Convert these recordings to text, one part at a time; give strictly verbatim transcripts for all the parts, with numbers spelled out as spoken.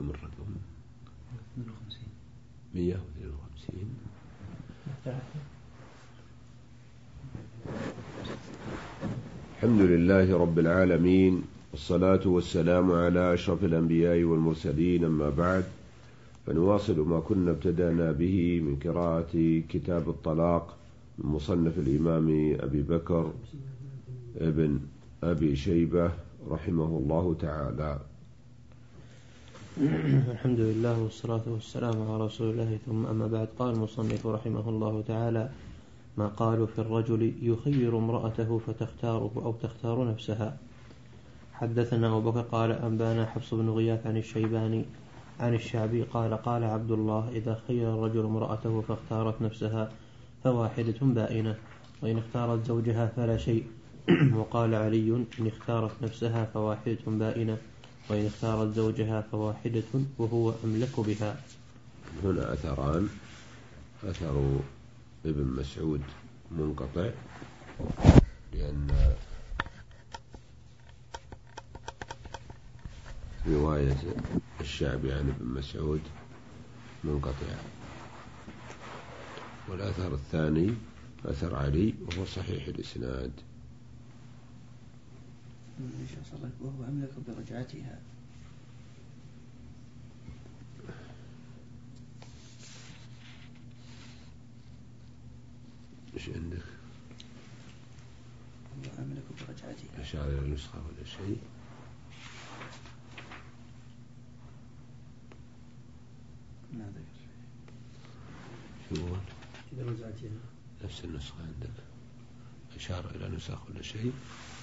كم الرقم؟ مئة واثنين وخمسين. الحمد لله رب العالمين، والصلاة والسلام على أشرف الأنبياء والمرسلين، أما بعد، فنواصل ما كنا ابتدأنا به من قراءة كتاب الطلاق من مصنف الإمام أبي بكر ابن أبي شيبة رحمه الله تعالى. الحمد لله والصلاة والسلام على رسول الله، ثم أما بعد. قال المصنف رحمه الله تعالى: ما قالوا في الرجل يخير امرأته فتختاره أو تختار نفسها. حدثنا أبو بكر قال أنبانا حفص بن غياث عن الشيباني عن الشعبي قال قال عبد الله: إذا خير الرجل امرأته فاختارت نفسها فواحدة بائنة، وإن اختارت زوجها فلا شيء. وقال علي: إن اختارت نفسها فواحدة بائنة، وإن اختارت زوجها فواحدة وهو أملك بها. هنا أثران: أثر ابن مسعود منقطع، لأن رواية الشعبي عن ابن مسعود منقطع، والأثر الثاني أثر علي وهو صحيح الإسناد. وهو أملك برجعتها. إيش عندك؟ وهو أملك برجعتها. أشار إلى النسخة ولا شيء؟ ما ذكر. شو هو؟ برجعتها. نفس النسخة عندك؟ أشار إلى نسخ ولا شيء؟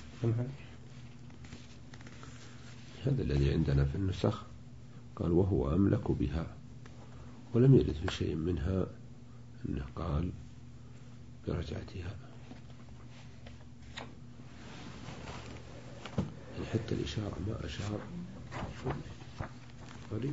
هذا الذي عندنا في النسخ قال وهو أملك بها، ولم يرد في شيء منها أنه قال برجعتها. يعني حتى الإشارة ما أشار قريب.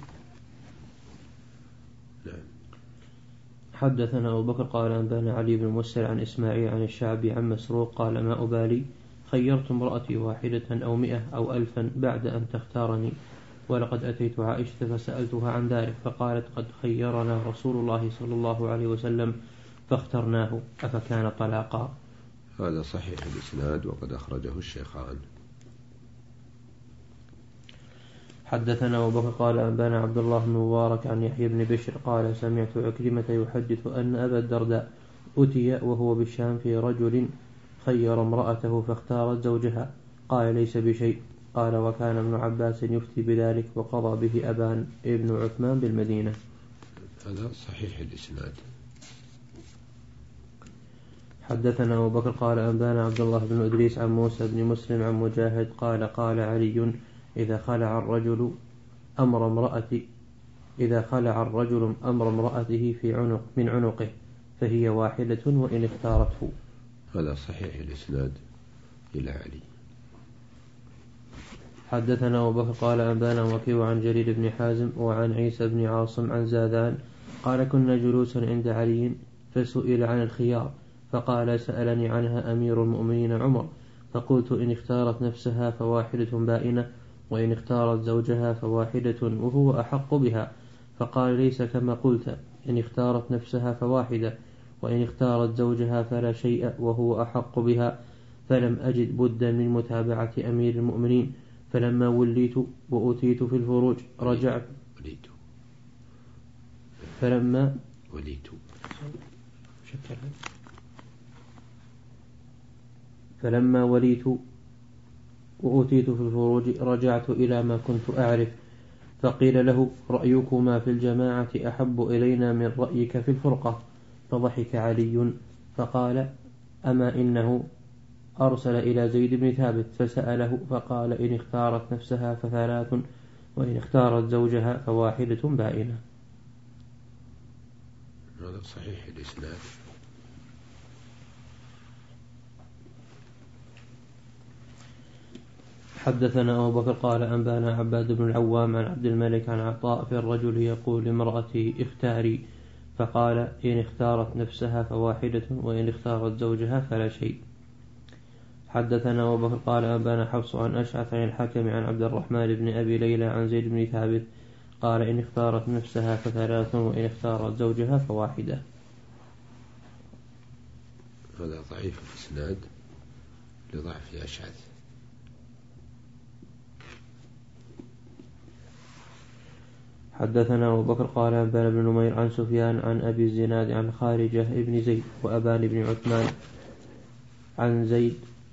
نعم. حدثنا أبو بكر قال أنبانا علي بن مسر عن إسماعيل عن الشعبي عن مسروق قال: ما أبالي خيرت امرأتي واحدة أو مئة أو ألفا بعد أن تختارني، ولقد أتيت عائشة فسألتها عن ذلك فقالت: قد خيرنا رسول الله صلى الله عليه وسلم فاخترناه، أفكان طلاقا؟ هذا صحيح الإسناد وقد أخرجه الشيخان. حدثنا أبو بكر قال أنبانا عبد الله بن مبارك عن يحيى بن بشر قال: سمعت عكرمة يحدث أن أبا الدرداء أتي وهو بالشام في رجل خير امرأته فاختارت زوجها، قال: ليس بشيء. قال: وكان ابن عباس يفتي بذلك وقضى به أبان ابن عثمان بالمدينة. هذا صحيح الإسناد. حدثنا أبو بكر قال أنبانا عبد الله بن إدريس عن موسى بن مسلم عن مجاهد قال: قال علي: إذا خلع الرجل أمر امرأته إذا خلع الرجل أمر امرأته في عنق من عنقه فهي واحدة وإن اختارته. هذا صحيح الإسناد إلى علي. حدثنا أبو بكر قال أنبانا وكيع عن جرير بن حازم وعن عيسى بن عاصم عن زادان قال: كنا جلوسا عند علي فسئل عن الخيار فقال: سألني عنها أمير المؤمنين عمر، فقلت: إن اختارت نفسها فواحدة بائنة، وإن اختارت زوجها فواحدة وهو أحق بها. فقال: ليس كما قلت، إن اختارت نفسها فواحدة، وإن اختارت زوجها فلا شيء وهو أحق بها. فلم أجد بدا من متابعة أمير المؤمنين، فلما وليت وأتيت في الفروج رجعت وليت فلما وليت فلما وليت وأتيت في الفروج رجعت إلى ما كنت أعرف، فقيل له: رأيكما في الجماعة أحب إلينا من رأيك في الفرقة. فضحك علي فقال: أما إنه أرسل إلى زيد بن ثابت فسأله فقال: إن اختارت نفسها فثلاث، وإن اختارت زوجها فواحدة بائنة. هذا صحيح الإسناد. حدثنا أبو بكر قال أنبانا عباد بن العوام عن عبد الملك عن عطاء في الرجل يقول لامرأته: اختاري، فقال: إن اختارت نفسها فواحدة، وإن اختارت زوجها فلا شيء. حدثنا أبو بكر قال أنبانا حفص عن أشعث عن الحكم عن عبد الرحمن بن أبي ليلى عن زيد بن ثابت قال إن اختارت نفسها فثلاث وإن اختارت زوجها فواحدة. هذا ضعيف الإسناد لضعف أشعث. حدثنا أبو بكر قال أنبانا بن نمير عن سفيان عن أبي الزناد عن خارجة بن زيد وأبان بن عثمان عن زيد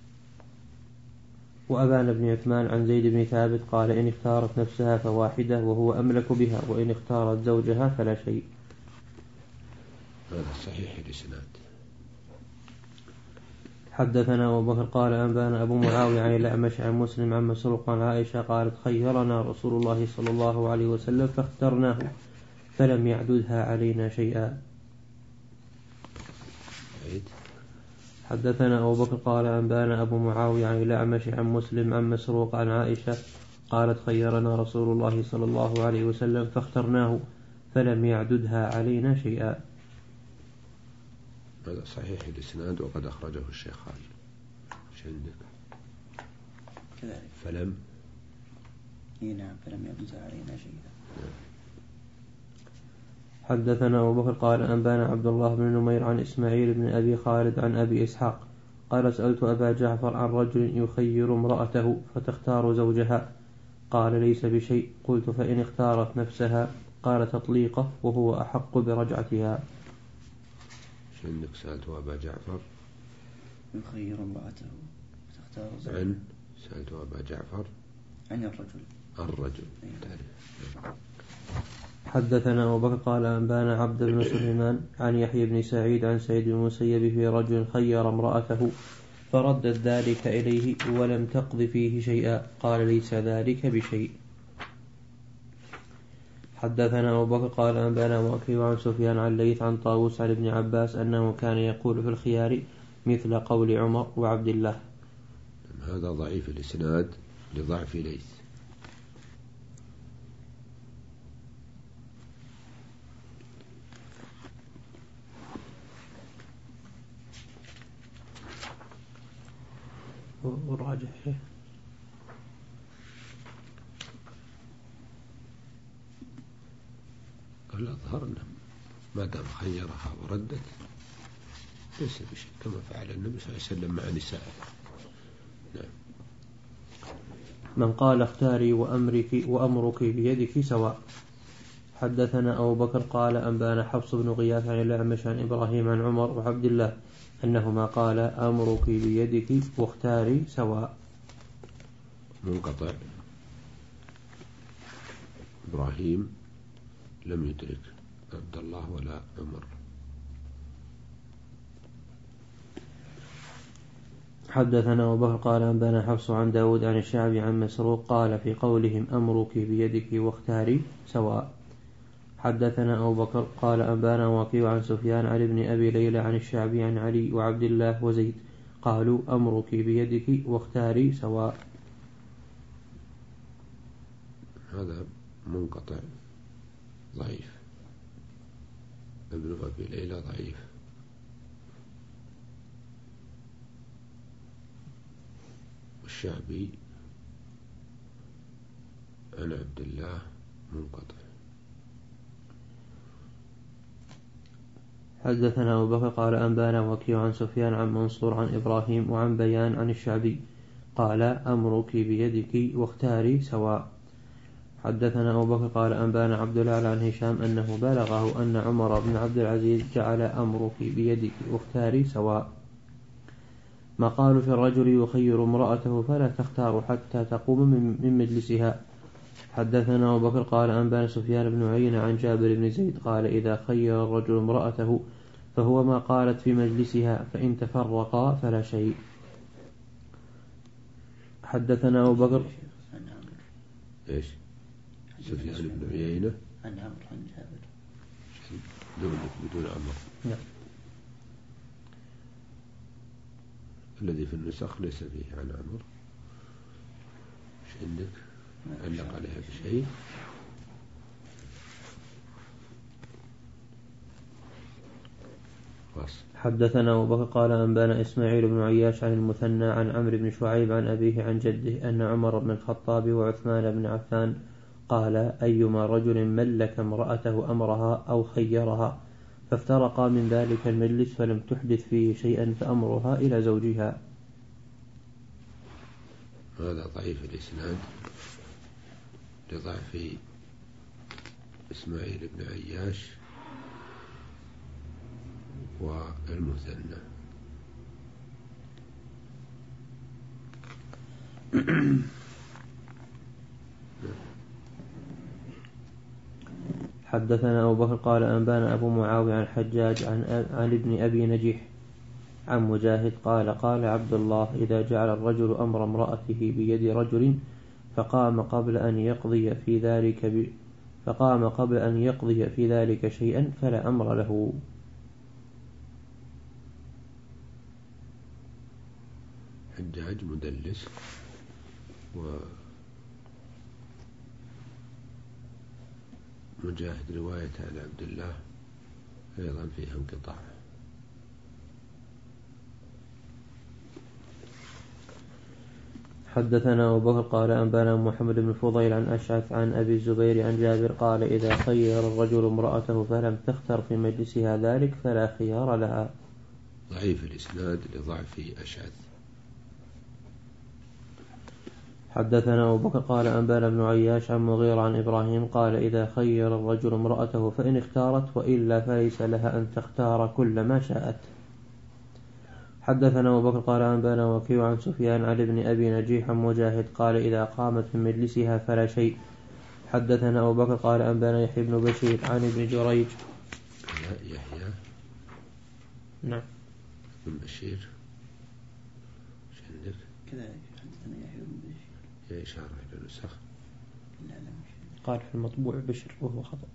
وأبان بن عثمان عن زيد بن ثابت قال إن اختارت نفسها فواحدة وهو أملك بها وإن اختارت زوجها فلا شيء. هذا صحيح الإسناد. حدثنا أبو بكر قال أنبانا أبو معاوية عن الأعمش عن مسلم عن مسروق عن عائشة قالت خيرنا رسول الله صلى الله عليه وسلم فاخترناه فلم يعددها علينا شيئا. حدثنا أبو بكر قال أنبانا أبو معاوية عن الأعمش عن مسلم عن مسروق عن عائشة قالت خيرنا رسول الله صلى الله عليه وسلم فاخترناه فلم يعددها علينا شيئا. هذا صحيح الإسناد وقد أخرجه الشيخان. ايش عندك؟ كذلك فلم اي نعم فلم يعددها علينا شيئا. حدثنا أبو بكر قال أنبانا عبد الله بن نمير عن إسماعيل بن أبي خالد عن أبي إسحاق قال سألت أبا جعفر عن رجل يخير امرأته فتختار زوجها قال ليس بشيء. قلت فإن اختارت نفسها قال تطليقه وهو أحق برجعتها. ايش عندك؟ سألت أبا جعفر يخير امرأته فتختار زوجها. عن سألت أبا جعفر عن الرجل الرجل. حدثنا أبو بكر قال أنبانا عبد بن سليمان عن يحيى بن سعيد عن سعيد بن المسيب في رجل خير امرأته فردت ذلك إليه ولم تقض فيه شيئا قال ليس ذلك بشيء. حدثنا أبو بكر قال أنبانا وكيع عن سفيان عن ليث عن طاووس عن ابن عباس أنه كان يقول في الخيار مثل قول عمر وعبد الله. هذا ضعيف الإسناد لضعف ليث. والراجح الأظهر أنه ما دام خيرها وردت ليس بشيء كما فعل النبي صلى الله عليه وسلم مع نسائه. نعم. من قال اختاري وأمرك وأمرك بيدك سواء. حدثنا أبو بكر قال أنبانا حفص بن غياث عن الأعمش عن إبراهيم عن عمر وعبد الله أنهما قال أمرك بيدك واختاري سواء. منقطع. إبراهيم لم يدرك عبد الله ولا عمر. حدثنا أبو بكر قال أنبانا حفص عن داود عن الشعبي عن مسروق قال في قولهم أمرك بيدك واختاري سواء. حدثنا أبو بكر قال أنبانا وكيع عن سفيان عن ابن أبي ليلى عن الشعبي عن علي وعبد الله وزيد قالوا أمرك بيدك واختاري سواء. هذا منقطع ضعيف. ابن أبي ليلى ضعيف. والشعبي عن عبد الله منقطع. حدثنا أبو بكر قال أنبانا وكيع عن سفيان عن منصور عن إبراهيم وعن بيان عن الشعبي قال أمرك بيدك واختاري سواء. حدثنا أبو بكر قال أنبانا عبد الله عن هشام أنه بلغه أن عمر بن عبد العزيز جعل أمرك بيدك واختاري سواء. ما قالوا في الرجل يخير امرأته فلا تختار حتى تقوم من مجلسها. حدثنا أبو بكر قال أنبانا سفيان بن عيينة عن جابر بن زيد قال إذا خير الرجل امرأته فهو ما قالت في مجلسها فإن تفرقا فلا شيء. حدثنا أبو بكر إيش سفيان بن عيينة عن عمرو عن جابر دون بدون عمرو. نعم. الذي في النسخ ليس فيه عن عمرو. ايش عندك؟ علق عليها بشيء. حدثنا أبو بكر قال أنبانا إسماعيل بن عياش عن المثنى عن عمرو بن شعيب عن أبيه عن جده أن عمر بن الخطاب وعثمان بن عفان قال أيما رجل ملك امرأته أمرها أو خيرها فافترقا من ذلك المجلس فلم تحدث فيه شيئا فأمرها إلى زوجها. هذا ضعيف الإسناد لضعف إسماعيل بن عياش والمثنى. حدثنا أبو بكر قال أنبانا أبو معاوية عن حجاج عن, عن ابن أبي نجيح عن مجاهد قال قال عبد الله إذا جعل الرجل أمر امرأته بيد رجل فقام قبل أن يقضي في ذلك ب... فقام قبل أن يقضي في ذلك شيئا فلا أمر له. حجاج مدلس ومجاهد رواية عن عبد الله أيضا فيها انقطاع. حدثنا أبو بكر قال أنبانا محمد بن فضيل عن أشعث عن أبي الزبير عن جابر قال إذا خير الرجل امرأته فلم تختر في مجلسها ذلك فلا خيار لها. ضعيف الإسناد لضعف أشعث. حدثنا أبو بكر قال أنبانا بن عياش عن مغيرة عن إبراهيم قال إذا خير الرجل امرأته فإن اختارت وإلا فليس لها أن تختار كل ما شاءت. حدثنا أبو بكر قال أنبانا وكيع عن سفيان عن ابن أبي نجيح عن مجاهد قال إذا قامت من مجلسها فلا شيء. حدثنا أبو بكر قال أنبانا يحيى بن بشير عن ابن جريج. يحيى نعم بن بشير عندك كذا. حدثنا يحيى بن بشير يا إشارة إلى النسخ. لا لا مش قال في المطبوع بشر وهو خطأ.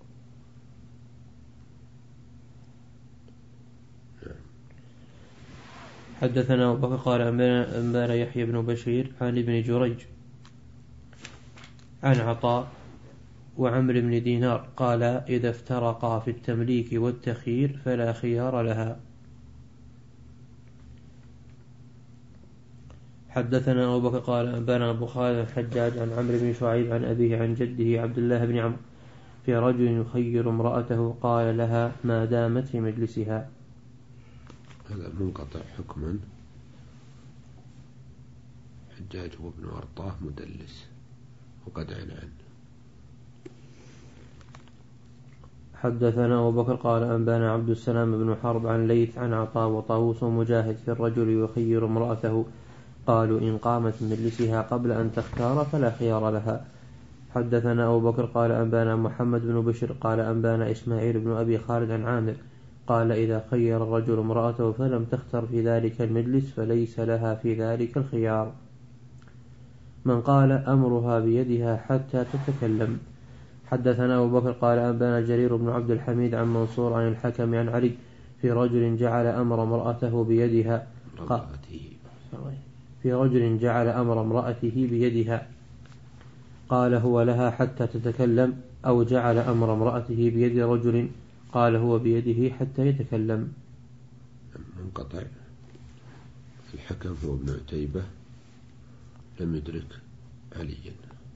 حدثنا أبو بكر قال أنبانا يحيى بن بشير عن ابن جريج عن عطاء وعمر بن دينار قال إذا افترقا في التمليك والتخيير فلا خيار لها. حدثنا أبو بكر قال أنبانا أبو خالد الحجاج عن عمرو بن شعيب عن أبيه عن جده عبد الله بن عمرو في رجل يخير امرأته قال لها ما دامت في مجلسها. هذا منقطع حكما. حجاج هو ابن أرطاه مدلس وقد عن عنه. حدثنا أبو بكر قال أنبانا عبد السلام بن حرب عن ليث عن عطاء وطاووس ومجاهد في الرجل يخير امرأته قالوا إن قامت من مجلسها قبل أن تختار فلا خيار لها. حدثنا أبو بكر قال أنبانا محمد بن بشر قال أنبانا إسماعيل بن أبي خالد عن عامر قال إذا خير الرجل امرأته فلم تختر في ذلك المجلس فليس لها في ذلك الخيار. من قال أمرها بيدها حتى تتكلم. حدثنا أبو بكر قال أنبانا جرير بن عبد الحميد عن منصور عن الحكم عن علي في رجل جعل أمر امرأته بيدها في رجل جعل أمر امرأته بيدها قال هو لها حتى تتكلم أو جعل أمر امرأته بيد رجل قال هو بيده حتى يتكلم. منقطع. الحكم هو ابن عتيبة لم يدرك عليا.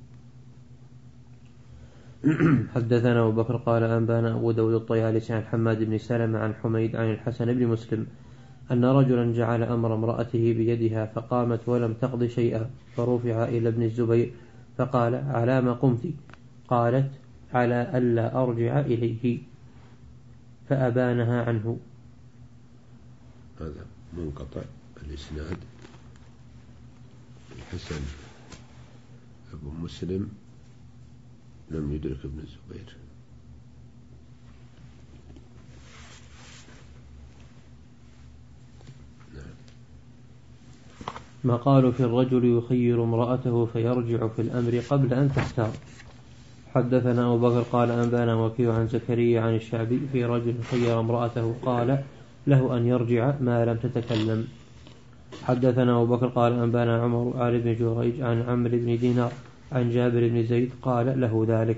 حدثنا أبو بكر قال أنبانا أبو داود الطيالسي عن حماد بن سلمة عن حميد عن الحسن بن مسلم أن رجلا جعل أمر امرأته بيدها فقامت ولم تقض شيئا فرفع إلى ابن الزبير فقال على ما قمت؟ قالت على ألا أرجع إليه فأبانها عنه. هذا منقطع الإسناد. الحسن أبو مسلم لم يدرك ابن الزبير. ما قالوا في الرجل يخير امرأته فيرجع في الأمر قبل أن تختار. حدثنا أبو بكر قال أنبانا وكيع عن زكريا عن الشعبي في رجل خير امرأته قال له أن يرجع ما لم تتكلم. حدثنا أبو بكر قال أنبانا عمر عن ابن جريج عن عمرو بن دينار عن جابر بن زيد قال له ذلك.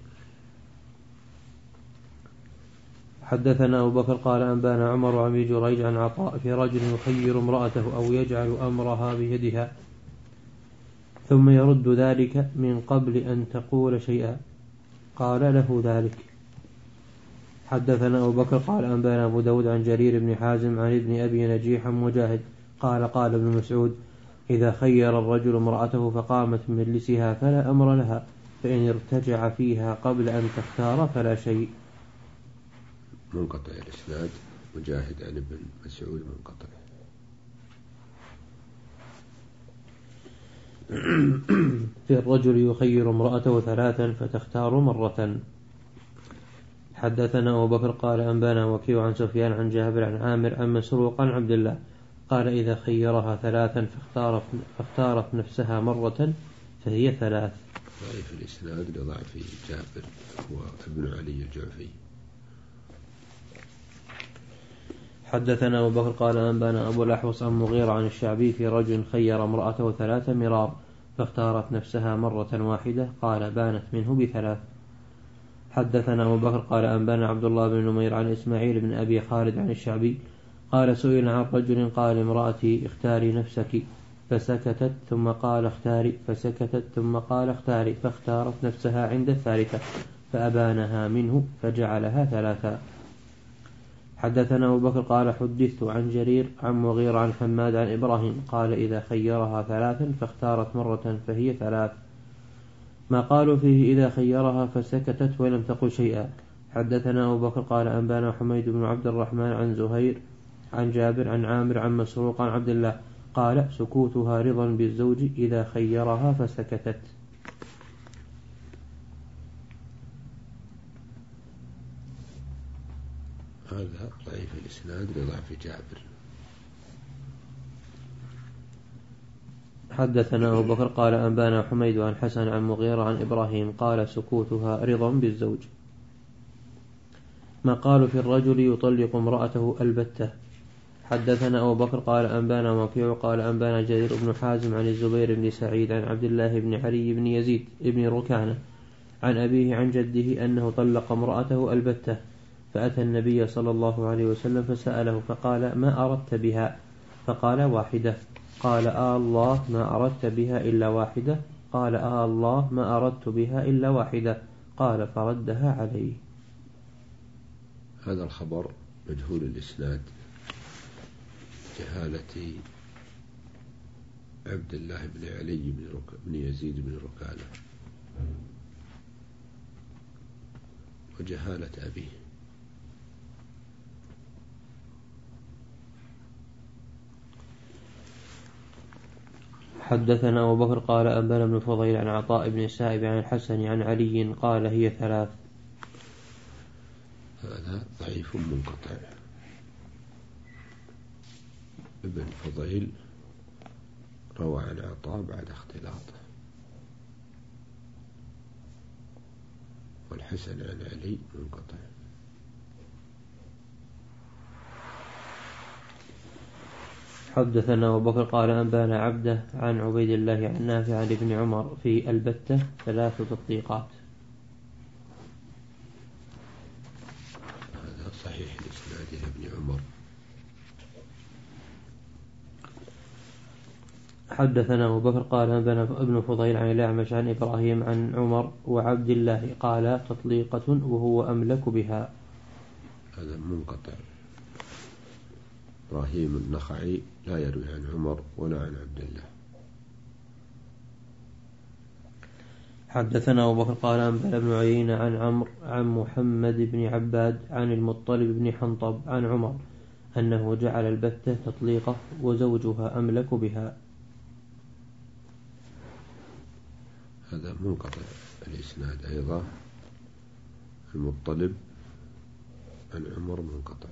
حدثنا أبو بكر قال أنبانا عمر عن ابن جريج عن عطاء في رجل يخير امرأته أو يجعل أمرها بيدها ثم يرد ذلك من قبل أن تقول شيئا. قال له ذلك. حدثنا أبو بكر قال أنبانا أبو داود عن جرير بن حازم عن ابن أبي نجيح مجاهد قال قال ابن مسعود إذا خير الرجل امرأته فقامت من مجلسها فلا أمر لها، فإن ارتجع فيها قبل أن تختار فلا شيء. منقطع الإسناد. مجاهد عن ابن مسعود منقطع. في الرجل يخير امرأته ثلاثا فتختار مرة. حدثنا أبو بكر قال أنبانا وكيع عن سفيان عن جابر عن عامر عن مسروق عن عبد الله قال إذا خيرها ثلاثا فاختارت, فاختارت نفسها مرة فهي ثلاث. ضعيف الإسناد لضعف جابر وابن علي الجعفي. حدثنا أبو بكر قال أنبانا أبو الأحوص عن مغيرة عن الشعبي في رجل خير امرأته ثلاث مرار فاختارت نفسها مرة واحدة قال بانت منه بثلاث. حدثنا أبو بكر قال أنبانا عبد الله بن نمير عن إسماعيل بن أبي خالد عن الشعبي قال سئل عن رجل قال امرأتي اختاري نفسك فسكتت ثم قال اختاري فسكتت ثم قال اختاري فاختارت نفسها عند الثالثة فأبانها منه فجعلها ثلاثا. حدثنا أبو بكر قال حدثت عن جرير عن مغير عن حماد عن إبراهيم قال إذا خيرها ثلاثا فاختارت مرة فهي ثلاث. ما قالوا فيه إذا خيرها فسكتت ولم تقل شيئا. حدثنا أبو بكر قال أنبانا حميد بن عبد الرحمن عن زهير عن جابر عن عامر عن مسروق عن عبد الله قال سكوتها رضا بالزوج إذا خيرها فسكتت. هذا ضعيف الإسناد لضعف جابر. حدثنا أبو بكر قال أنبانا حميد عن حسن عن مغيرة عن إبراهيم قال سكوتها رضا بالزوج. ما قالوا في الرجل يطلق امرأته البتة. حدثنا أبو بكر قال أنبانا وكيع قال أنبانا جرير بن حازم عن الزبير بن سعيد عن عبد الله بن علي بن يزيد بن ركانة عن أبيه عن جده أنه طلق امرأته البتة فأتى النبي صلى الله عليه وسلم فسأله فقال ما أردت بها؟ فقال واحدة. قال آه الله ما أردت بها إلا واحدة؟ قال آه الله ما أردت بها إلا واحدة. قال فردها عليه. هذا الخبر مجهول الإسناد جهالة عبد الله بن علي بن, رك... بن يزيد بن ركانة وجهالة أبيه. حدثنا أبو بكر قال أنبانا بن فضيل عن عطاء بن السائب عن الحسن عن علي قال هي ثلاث. هذا ضعيف منقطع. ابن فضيل روى عن عطاء بعد اختلاطه، والحسن عن علي منقطع. حدثنا أبو بكر قال أنبانا عبده عن عبيد الله عن نافع عن ابن عمر في البتة ثلاث تطبيقات. هذا صحيح الإسناد لابن عمر. حدثنا أبو بكر قال أنبانا ابن فضيل عن الأعمش عن إبراهيم عن عمر وعبد الله قال تطليقة وهو أملك بها. هذا منقطع. إبراهيم النخعي لا يروي عن عمر ولا عن عبد الله. حدثنا أبو بكر قال أنبانا بن عيينة عن عمرو عن محمد بن عباد عن المطلب بن حنطب عن عمر أنه جعل البتة تطليقة وزوجها أملك بها. هذا منقطع الإسناد أيضا. المطلب عن عمر منقطع.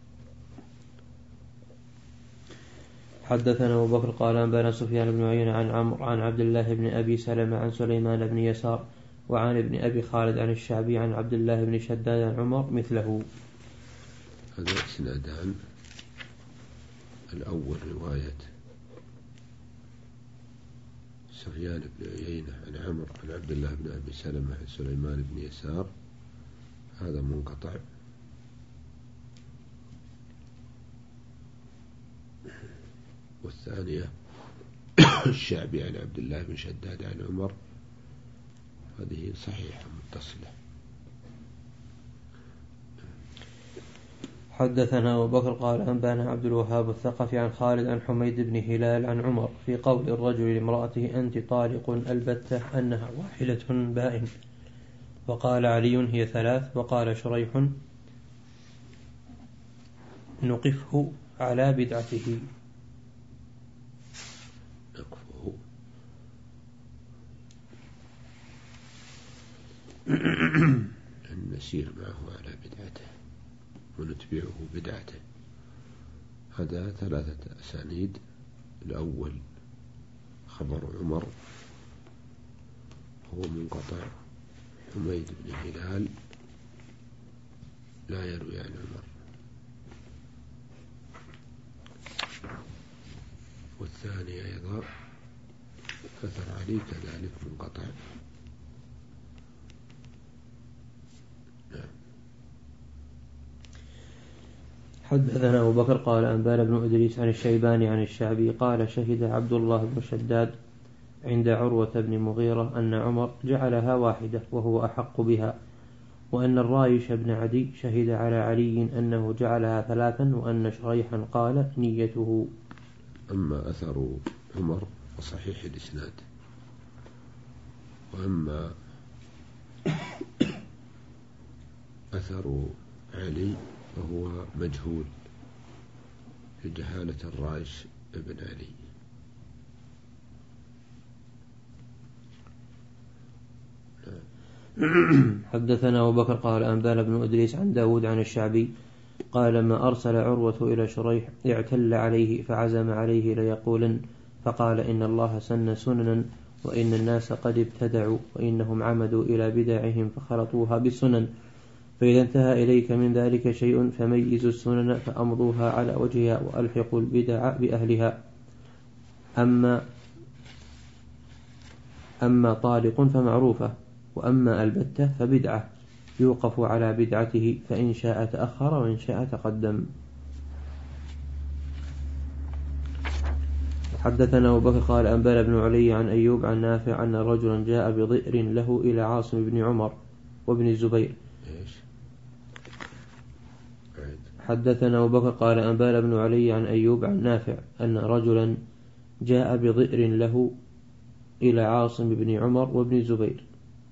حدثنا أبو بكر قال أنبانا سفيان بن عيينة عن عمرو عن عبد الله بن أبي سلمة عن سليمان بن يسار وعن ابن أبي خالد عن الشعبي عن عبد الله بن شداد عن عمر مثله. هذا إسنادان. الأول رواية سفيان بن عيينة عن عمرو عن عبد الله بن أبي سلمة عن سليمان بن يسار، هذا منقطع. والثانية الشعبي عن عبد الله بن شداد عن عمر هذه صحيحة متصلة. حدثنا أبو بكر قال أنبانا عبد الوهاب الثقفي عن خالد عن حميد بن هلال عن عمر في قول الرجل لامرأته أنت طالق البتة أنها واحدة بائن، وقال علي هي ثلاث، وقال شريح نقفه على بدعته. نقفه أن نسير معه على بدعته ونتبعه بدعته. هذا ثلاثة أسانيد. الأول خبر عمر هو منقطع، حميد بن هلال لا يروي عن عمر، والثاني أيضا أثر علي كذلك منقطع. حدثنا أبو بكر قال أنبانا بن إدريس عن الشيباني عن الشعبي قال شهد عبد الله بن شداد عند عروة بن مغيرة أن عمر جعلها واحدة وهو أحق بها، وأن الرايش بن عدي شهد على علي أنه جعلها ثلاثا، وأن شريحا قال نيته. أما أثر عمر فصحيح الإسناد، وأما أثر علي فهو مجهول لجهالة الرايش ابن علي. حدثنا أبو بكر قال أنبانا بن إدريس عن داود عن الشعبي قال ما أرسل عروة إلى شريح اعتل عليه فعزم عليه ليقولن، فقال إن الله سن سننا وإن الناس قد ابتدعوا وإنهم عمدوا إلى بدعهم فخلطوها بالسنن، فإذا انتهى إليك من ذلك شيء فميزوا السنن فأمضوها على وجهها وألحقوا البدع بأهلها. أما أما طالق فمعروفة، وأما البتة فبدعة يوقف على بدعته، فإن شاء تأخر وإن شاء تقدم. حدثنا أبو بكر قال أنبانا بن علي عن أيوب عن نافع أن رجلا جاء بضئر له إلى عاصم بن عمر وابن الزبير. حدثنا أبو بكر قال أنبانا بن علي عن أيوب عن نافع أن رجلا جاء بضئر له إلى عاصم بن عمر وابن الزبير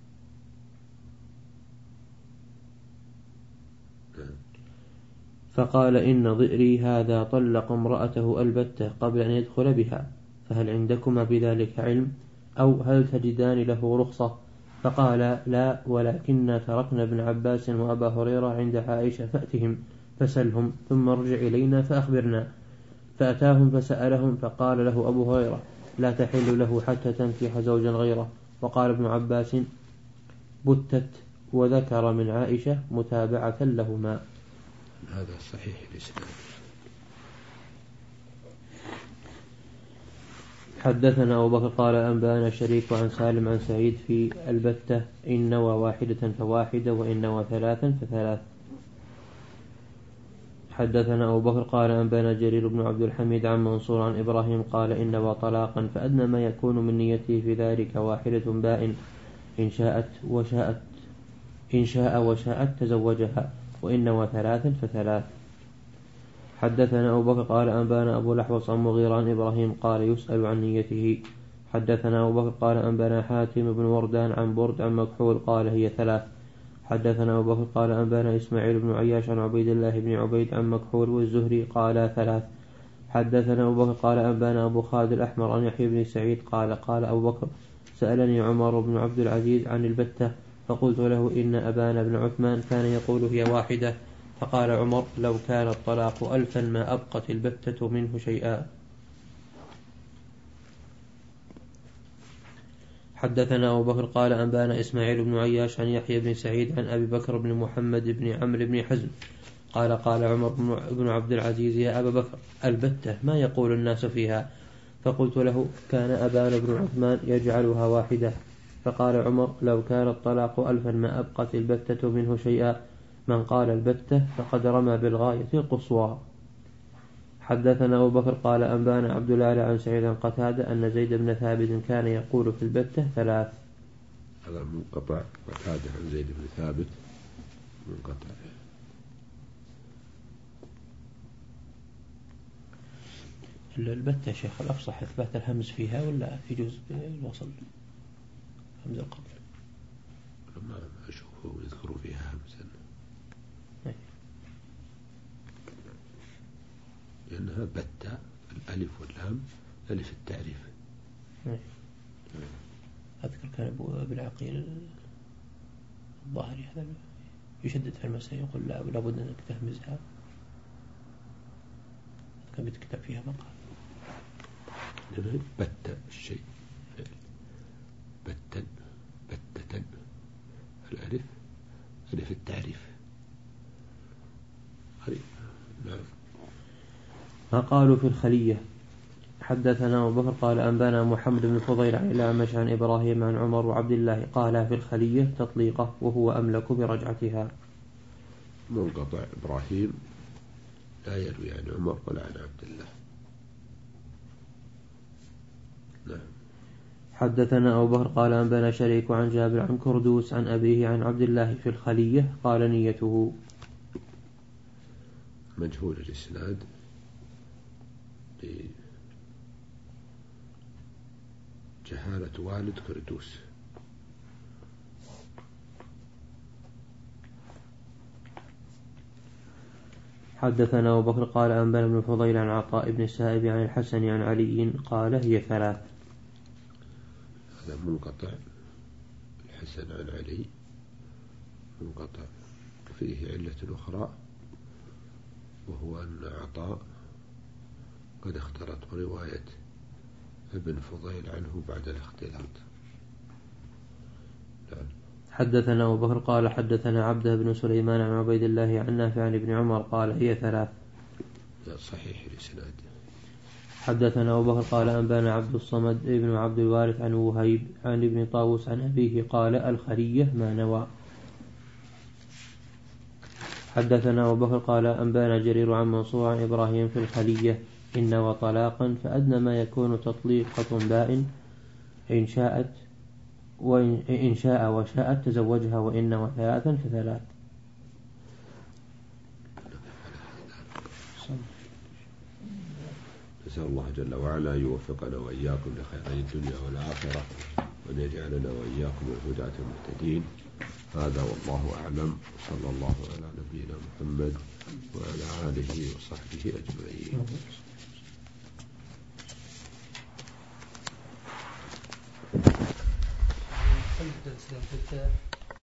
فقال إن ضئري هذا طلق امرأته البتة قبل أن يدخل بها، فهل عندكما بذلك علم أو هل تجدان له رخصة؟ فقال لا، ولكننا تركنا ابن عباس وأبا هريرة عند عائشة فأتهم فسلهم ثم ارجع إلينا فأخبرنا. فأتاهم فسألهم فقال له أبو هريرة لا تحل له حتى تنكح زوجا غيره. وقال ابن عباس بتت، وذكر من عائشة متابعة لهما. هذا صحيح الإسناد. حدثنا أبو بكر قال أنبانا شريك عن سالم عن سعيد في البتة إن نوى واحدة فواحدة وإن نوى ثلاثا فثلاث. حدثنا أبو بكر قال أنبانا جرير بن عبد الحميد عن منصور عن إبراهيم قال إن نوى طلاقا فأدنى ما يكون من نيته في ذلك واحدة بائن، إن شاءت وشاءت إن شاء وشاءت تزوجها، وإن نوى ثلاثا فثلاث. حدثنا أبو بكر قال أنبانا أبو الأحوص عن مغيرة عن إبراهيم قال يسأل عن نيته. حدثنا أبو بكر قال أنبانا حاتم بن وردان عن برد عن مكحول قال هي ثلاث. حدثنا أبو بكر قال أنبانا إسماعيل بن عياش عن عبيد الله بن عبيد عن مكحول والزهري قال ثلاث. حدثنا أبو بكر قال أنبانا أبو خالد الأحمر عن يحيى بن سعيد قال قال أبو بكر سألني عمر بن عبد العزيز عن البتة، فقلت له إن أبان بن عثمان كان يقول هي واحدة، فقال عمر لو كان الطلاق ألفا ما أبقت البتة منه شيئا. حدثنا أبو بكر قال أنبانا إسماعيل بن عياش عن يحيى بن سعيد عن أبي بكر بن محمد بن عمرو بن حزم قال قال عمر بن عبد العزيز يا أبا بكر البتة ما يقول الناس فيها؟ فقلت له كان أبان بن عثمان يجعلها واحدة. فقال عمر لو كان الطلاق ألفا ما أبقت البتة منه شيئا، من قال البتة فقد رمى بالغاية القصوى. حدثنا أبو بكر قال أنبانا عبد الله عن سعيد عن قتادة أن زيد بن ثابت كان يقول في البتة ثلاث. هذا منقطع. قتادة عن زيد بن ثابت منقطع. البتة شيخ الأفصح إثبات الهمز فيها ولا يجوز الوصل همز القطع؟ ما أشوفه يذكروا فيها همزا لأنها بتة الألف واللام ألف التعريف. أذكر كان أبو العقيل الظاهري هذا يشدد في المسألة يقول لا لابد أنك تهمزها. كان بيتكتب فيها مقال لأنها بتة الشيء بتة بتة الألف ألف التعريف. نعم. ما قالوا في الخلية. حدثنا أبو بكر قال أنبانا محمد بن فضيل عن الأعمش عن إبراهيم عن عمر وعبد الله قال في الخلية تطليقة وهو أملك برجعتها. منقطع. إبراهيم لا يروي عن عمر ولا عن عبد الله. نعم. حدثنا أبو بكر قال أنبانا شريك عن جابر عن كردوس عن أبيه عن عبد الله في الخلية قال نيته. مجهول الإسناد جهالة والد كردوس. حدثنا أبو بكر قال أنبانا ابن فضيل عن عطاء بن السائب عن الحسن عن علي قال هي ثلاث. هذا منقطع. الحسن عن علي منقطع. فيه علة أخرى وهو أن عطاء قد اختلط رواية ابن فضيل عنه بعد الاختلاط. نعم. حدثنا أبو بكر قال حدثنا عبده بن سليمان عن عبيد الله عن نافع عن ابن عمر قال هي ثلاث. صحيح الإسناد. حدثنا أبو بكر قال أنبانا عبد الصمد ابن عبد الوارث عن وهيب عن ابن طاووس عن أبيه قال الخلية ما نوى. حدثنا أبو بكر قال أنبانا جرير عن منصور عن إبراهيم في الخلية إن وطلاقا فأدنى ما يكون تطليقة بائن إن شاءت وإن شاء وشاءت تزوجها وإن وثلاثا فثلاث. نسأل الله جل وعلا يوفقنا وإياكم لخير الدنيا والآخرة وأن يجعلنا وإياكم من الهداة المهتدين. هذا والله أعلم. صلى الله على نبينا محمد وعلى آله وصحبه أجمعين.